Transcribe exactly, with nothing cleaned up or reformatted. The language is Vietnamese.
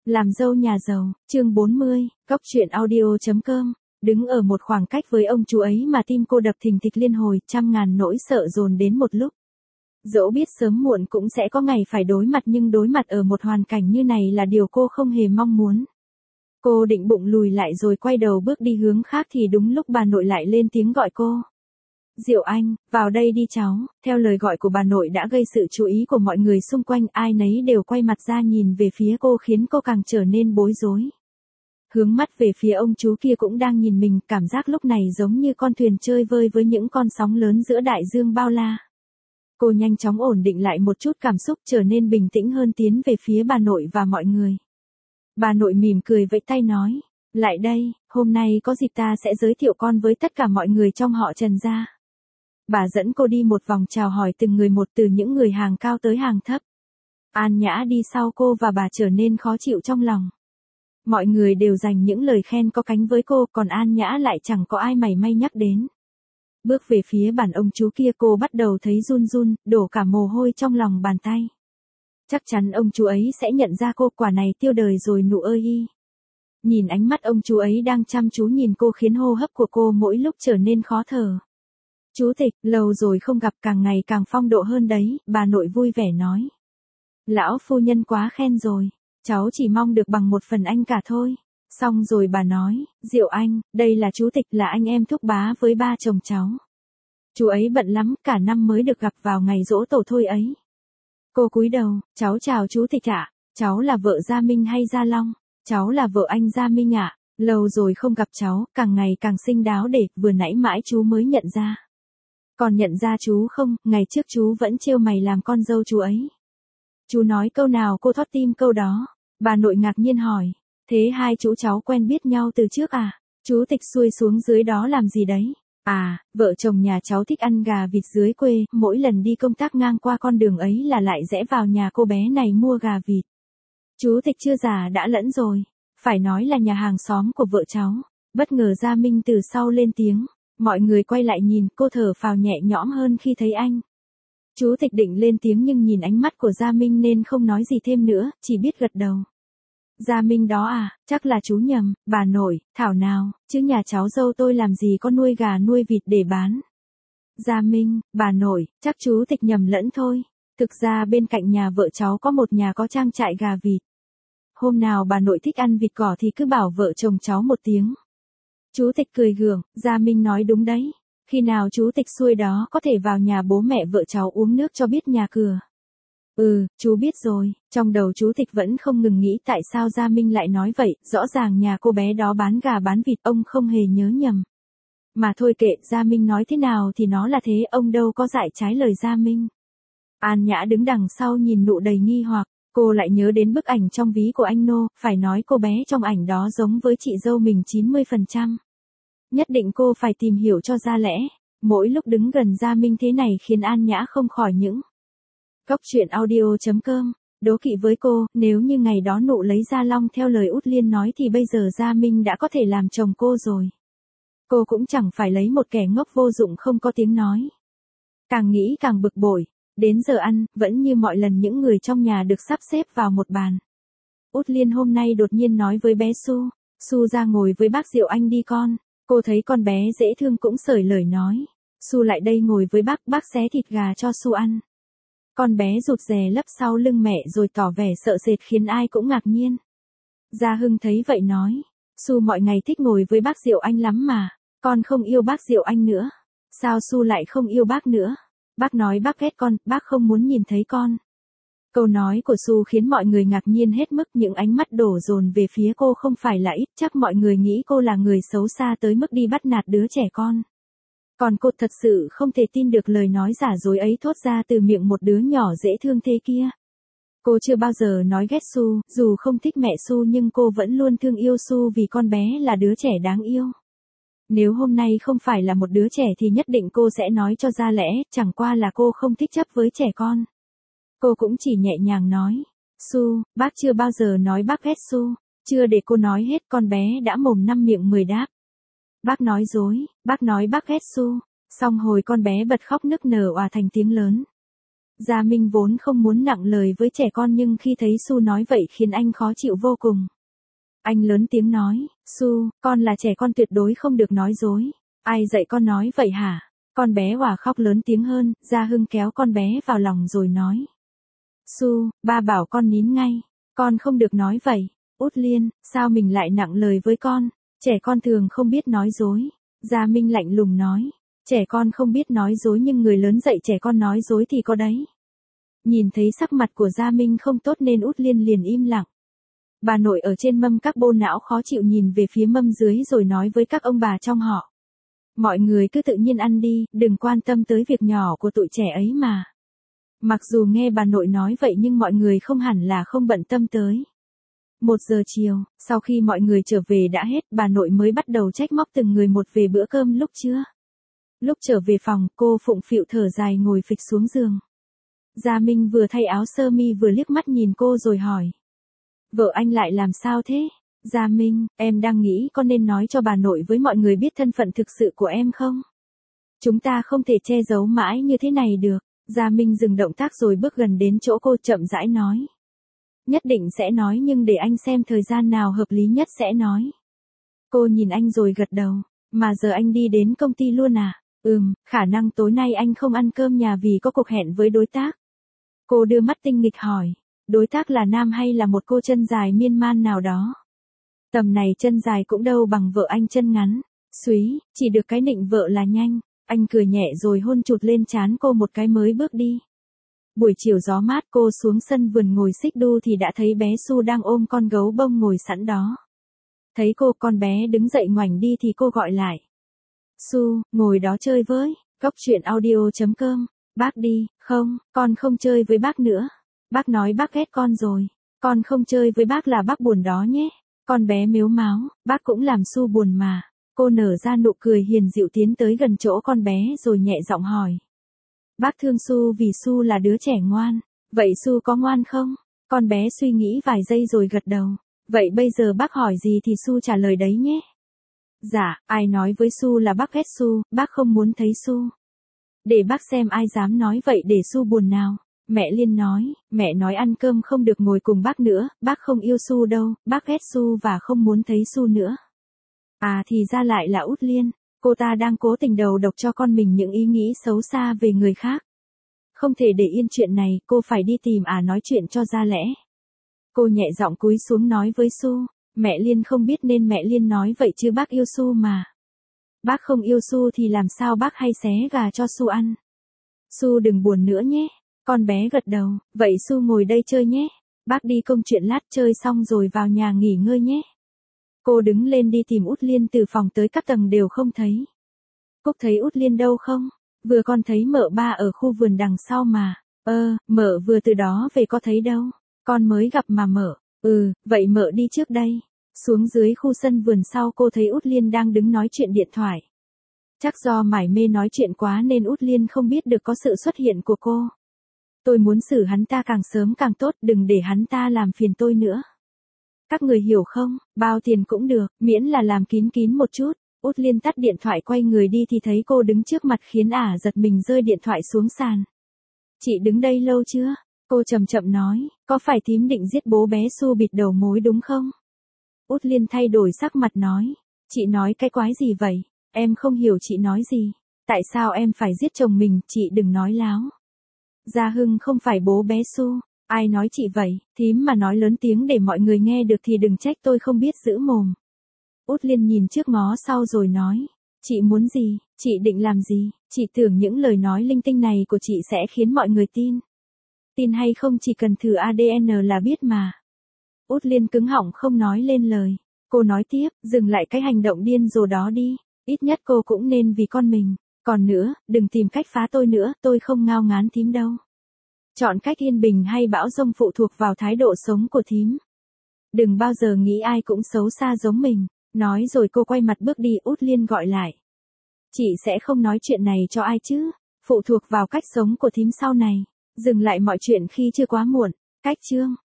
Làm dâu nhà giàu, chương bốn mươi, Cóc truyện audio chấm com. Đứng ở một khoảng cách với ông chú ấy mà tim cô đập thình thịch liên hồi, trăm ngàn nỗi sợ dồn đến một lúc. Dẫu biết sớm muộn cũng sẽ có ngày phải đối mặt, nhưng đối mặt ở một hoàn cảnh như này là điều cô không hề mong muốn. Cô định bụng lùi lại rồi quay đầu bước đi hướng khác thì đúng lúc bà nội lại lên tiếng gọi cô. Diệu Anh, vào đây đi cháu. Theo lời gọi của bà nội đã gây sự chú ý của mọi người xung quanh, ai nấy đều quay mặt ra nhìn về phía cô khiến cô càng trở nên bối rối. Hướng mắt về phía ông chú kia cũng đang nhìn mình, cảm giác lúc này giống như con thuyền chơi vơi với những con sóng lớn giữa đại dương bao la. Cô nhanh chóng ổn định lại một chút cảm xúc, trở nên bình tĩnh hơn, tiến về phía bà nội và mọi người. Bà nội mỉm cười vẫy tay nói, lại đây, hôm nay có dịp ta sẽ giới thiệu con với tất cả mọi người trong họ Trần gia. Bà dẫn cô đi một vòng chào hỏi từng người một, từ những người hàng cao tới hàng thấp. An Nhã đi sau cô và bà trở nên khó chịu trong lòng. Mọi người đều dành những lời khen có cánh với cô, còn An Nhã lại chẳng có ai mảy may nhắc đến. Bước về phía bàn ông chú kia, cô bắt đầu thấy run run, đổ cả mồ hôi trong lòng bàn tay. Chắc chắn ông chú ấy sẽ nhận ra cô, quả này tiêu đời rồi nụ ơi y. Nhìn ánh mắt ông chú ấy đang chăm chú nhìn cô khiến hô hấp của cô mỗi lúc trở nên khó thở. Chú Tịch, lâu rồi không gặp, càng ngày càng phong độ hơn đấy, bà nội vui vẻ nói. Lão phu nhân quá khen rồi, cháu chỉ mong được bằng một phần anh cả thôi. Xong rồi bà nói, Diệu Anh, đây là chú Tịch, là anh em thúc bá với ba chồng cháu. Chú ấy bận lắm, cả năm mới được gặp vào ngày giỗ tổ thôi ấy. Cô cúi đầu, cháu chào chú Tịch ạ, cháu là vợ Gia Minh hay Gia Long? Cháu là vợ anh Gia Minh ạ, lâu rồi không gặp cháu, càng ngày càng xinh đáo để, vừa nãy mãi chú mới nhận ra. Còn nhận ra chú không, ngày trước chú vẫn trêu mày làm con dâu chú ấy. Chú nói câu nào cô thót tim câu đó. Bà nội ngạc nhiên hỏi, thế hai chú cháu quen biết nhau từ trước à? Chú Tịch xuôi xuống dưới đó làm gì đấy? À, vợ chồng nhà cháu thích ăn gà vịt dưới quê, mỗi lần đi công tác ngang qua con đường ấy là lại rẽ vào nhà cô bé này mua gà vịt. Chú Tịch chưa già đã lẫn rồi, phải nói là nhà hàng xóm của vợ cháu. Bất ngờ Gia Minh từ sau lên tiếng. Mọi người quay lại nhìn, cô thở phào nhẹ nhõm hơn khi thấy anh. Chú Tịch định lên tiếng nhưng nhìn ánh mắt của Gia Minh nên không nói gì thêm nữa, chỉ biết gật đầu. Gia Minh đó à, chắc là chú nhầm, bà nội, thảo nào, chứ nhà cháu dâu tôi làm gì có nuôi gà nuôi vịt để bán. Gia Minh, bà nội, chắc chú Tịch nhầm lẫn thôi. Thực ra bên cạnh nhà vợ cháu có một nhà có trang trại gà vịt. Hôm nào bà nội thích ăn vịt cỏ thì cứ bảo vợ chồng cháu một tiếng. Chú Tịch cười gượng, Gia Minh nói đúng đấy. Khi nào chú Tịch xuôi đó có thể vào nhà bố mẹ vợ cháu uống nước cho biết nhà cửa. Ừ, chú biết rồi. Trong đầu chú Tịch vẫn không ngừng nghĩ tại sao Gia Minh lại nói vậy, rõ ràng nhà cô bé đó bán gà bán vịt, ông không hề nhớ nhầm. Mà thôi kệ, Gia Minh nói thế nào thì nó là thế, ông đâu có dạy trái lời Gia Minh. An Nhã đứng đằng sau nhìn nụ đầy nghi hoặc, cô lại nhớ đến bức ảnh trong ví của anh Nô, phải nói cô bé trong ảnh đó giống với chị dâu mình chín mươi phần trăm. Nhất định cô phải tìm hiểu cho ra lẽ, mỗi lúc đứng gần Gia Minh thế này khiến An Nhã không khỏi những. Cóc truyện audio chấm com, đố kỵ với cô, nếu như ngày đó nụ lấy Gia Long theo lời Út Liên nói thì bây giờ Gia Minh đã có thể làm chồng cô rồi. Cô cũng chẳng phải lấy một kẻ ngốc vô dụng không có tiếng nói. Càng nghĩ càng bực bội, đến giờ ăn, vẫn như mọi lần những người trong nhà được sắp xếp vào một bàn. Út Liên hôm nay đột nhiên nói với bé Su, Su ra ngồi với bác Diệu Anh đi con. Cô thấy con bé dễ thương cũng xởi lời nói. Su lại đây ngồi với bác, bác xé thịt gà cho Su ăn. Con bé rụt rè lấp sau lưng mẹ rồi tỏ vẻ sợ sệt khiến ai cũng ngạc nhiên. Gia Hưng thấy vậy nói, Su mọi ngày thích ngồi với bác Diệu Anh lắm mà, con không yêu bác Diệu Anh nữa. Sao Su lại không yêu bác nữa? Bác nói bác ghét con, bác không muốn nhìn thấy con. Câu nói của Su khiến mọi người ngạc nhiên hết mức, những ánh mắt đổ dồn về phía cô không phải là ít, chắc mọi người nghĩ cô là người xấu xa tới mức đi bắt nạt đứa trẻ con. Còn cô thật sự không thể tin được lời nói giả dối ấy thốt ra từ miệng một đứa nhỏ dễ thương thế kia. Cô chưa bao giờ nói ghét Su, dù không thích mẹ Su nhưng cô vẫn luôn thương yêu Su vì con bé là đứa trẻ đáng yêu. Nếu hôm nay không phải là một đứa trẻ thì nhất định cô sẽ nói cho ra lẽ, chẳng qua là cô không thích chấp với trẻ con. Cô cũng chỉ nhẹ nhàng nói, Su, bác chưa bao giờ nói bác ghét Su, chưa để cô nói hết con bé đã mồm năm miệng mười đáp. Bác nói dối, bác nói bác ghét Su, xong hồi con bé bật khóc nức nở òa thành tiếng lớn. Gia Minh vốn không muốn nặng lời với trẻ con nhưng khi thấy Su nói vậy khiến anh khó chịu vô cùng. Anh lớn tiếng nói, Su, con là trẻ con tuyệt đối không được nói dối. Ai dạy con nói vậy hả? Con bé òa khóc lớn tiếng hơn, Gia Hưng kéo con bé vào lòng rồi nói. Su, ba bảo con nín ngay, con không được nói vậy. Út Liên, sao mình lại nặng lời với con? Trẻ con thường không biết nói dối. Gia Minh lạnh lùng nói. Trẻ con không biết nói dối nhưng người lớn dạy trẻ con nói dối thì có đấy. Nhìn thấy sắc mặt của Gia Minh không tốt nên Út Liên liền im lặng. Bà nội ở trên mâm các bô não khó chịu nhìn về phía mâm dưới rồi nói với các ông bà trong họ. Mọi người cứ tự nhiên ăn đi, đừng quan tâm tới việc nhỏ của tụi trẻ ấy mà. Mặc dù nghe bà nội nói vậy nhưng mọi người không hẳn là không bận tâm tới. Một giờ chiều, sau khi mọi người trở về đã hết, bà nội mới bắt đầu trách móc từng người một về bữa cơm lúc trưa. Lúc trở về phòng, cô phụng phịu thở dài ngồi phịch xuống giường. Gia Minh vừa thay áo sơ mi vừa liếc mắt nhìn cô rồi hỏi. Vợ anh lại làm sao thế? Gia Minh, em đang nghĩ có nên nói cho bà nội với mọi người biết thân phận thực sự của em không? Chúng ta không thể che giấu mãi như thế này được. Gia Minh dừng động tác rồi bước gần đến chỗ cô chậm rãi nói. Nhất định sẽ nói nhưng để anh xem thời gian nào hợp lý nhất sẽ nói. Cô nhìn anh rồi gật đầu. Mà giờ anh đi đến công ty luôn à? Ừm, khả năng tối nay anh không ăn cơm nhà vì có cuộc hẹn với đối tác. Cô đưa mắt tinh nghịch hỏi. Đối tác là nam hay là một cô chân dài miên man nào đó? Tầm này chân dài cũng đâu bằng vợ anh chân ngắn. Súy, chỉ được cái nịnh vợ là nhanh. Anh cười nhẹ rồi hôn chụt lên trán cô một cái mới bước đi. Buổi chiều gió mát cô xuống sân vườn ngồi xích đu thì đã thấy bé Su đang ôm con gấu bông ngồi sẵn đó. Thấy cô con bé đứng dậy ngoảnh đi thì cô gọi lại. Su, ngồi đó chơi với, Cốc truyện audio chấm com, bác đi, không, con không chơi với bác nữa. Bác nói bác ghét con rồi, con không chơi với bác là bác buồn đó nhé. Con bé mếu máo, bác cũng làm Su buồn mà. Cô nở ra nụ cười hiền dịu tiến tới gần chỗ con bé rồi nhẹ giọng hỏi. Bác thương Su vì Su là đứa trẻ ngoan. Vậy Su có ngoan không? Con bé suy nghĩ vài giây rồi gật đầu. Vậy bây giờ bác hỏi gì thì Su trả lời đấy nhé. Dạ, ai nói với Su là bác ghét Su, bác không muốn thấy Su. Để bác xem ai dám nói vậy để Su buồn nào. Mẹ Liên nói, mẹ nói ăn cơm không được ngồi cùng bác nữa, bác không yêu Su đâu, bác ghét Su và không muốn thấy Su nữa. À thì ra lại là Út Liên, cô ta đang cố tình đầu độc cho con mình những ý nghĩ xấu xa về người khác. Không thể để yên chuyện này, cô phải đi tìm à nói chuyện cho ra lẽ. Cô nhẹ giọng cúi xuống nói với Su, mẹ Liên không biết nên mẹ Liên nói vậy chứ bác yêu Su mà. Bác không yêu Su thì làm sao bác hay xé gà cho Su ăn. Su đừng buồn nữa nhé. Con bé gật đầu, vậy Su ngồi đây chơi nhé. Bác đi công chuyện lát chơi xong rồi vào nhà nghỉ ngơi nhé. Cô đứng lên đi tìm Út Liên từ phòng tới các tầng đều không thấy. Cúc thấy Út Liên đâu không? Vừa con thấy mợ ba ở khu vườn đằng sau mà. Ơ, mợ vừa từ đó về có thấy đâu. Con mới gặp mà mợ. Ừ, vậy mợ đi trước đây. Xuống dưới khu sân vườn sau cô thấy Út Liên đang đứng nói chuyện điện thoại. Chắc do mải mê nói chuyện quá nên Út Liên không biết được có sự xuất hiện của cô. Tôi muốn xử hắn ta càng sớm càng tốt, đừng để hắn ta làm phiền tôi nữa. Các người hiểu không, bao tiền cũng được, miễn là làm kín kín một chút. Út Liên tắt điện thoại quay người đi thì thấy cô đứng trước mặt khiến ả giật mình rơi điện thoại xuống sàn. Chị đứng đây lâu chưa? Cô chậm chậm nói, có phải thím định giết bố bé Su bịt đầu mối đúng không? Út Liên thay đổi sắc mặt nói, chị nói cái quái gì vậy? Em không hiểu chị nói gì. Tại sao em phải giết chồng mình, chị đừng nói láo. Gia Hưng không phải bố bé Su. Ai nói chị vậy, thím mà nói lớn tiếng để mọi người nghe được thì đừng trách tôi không biết giữ mồm. Út Liên nhìn trước ngó sau rồi nói, chị muốn gì, chị định làm gì, chị tưởng những lời nói linh tinh này của chị sẽ khiến mọi người tin. Tin hay không chỉ cần thử a đê en là biết mà. Út Liên cứng họng không nói lên lời. Cô nói tiếp, dừng lại cái hành động điên rồ đó đi, ít nhất cô cũng nên vì con mình. Còn nữa, đừng tìm cách phá tôi nữa, tôi không ngao ngán thím đâu. Chọn cách yên bình hay bão dông phụ thuộc vào thái độ sống của thím. Đừng bao giờ nghĩ ai cũng xấu xa giống mình. Nói rồi cô quay mặt bước đi. Út Liên gọi lại. Chị sẽ không nói chuyện này cho ai chứ. Phụ thuộc vào cách sống của thím sau này. Dừng lại mọi chuyện khi chưa quá muộn. Cách chương.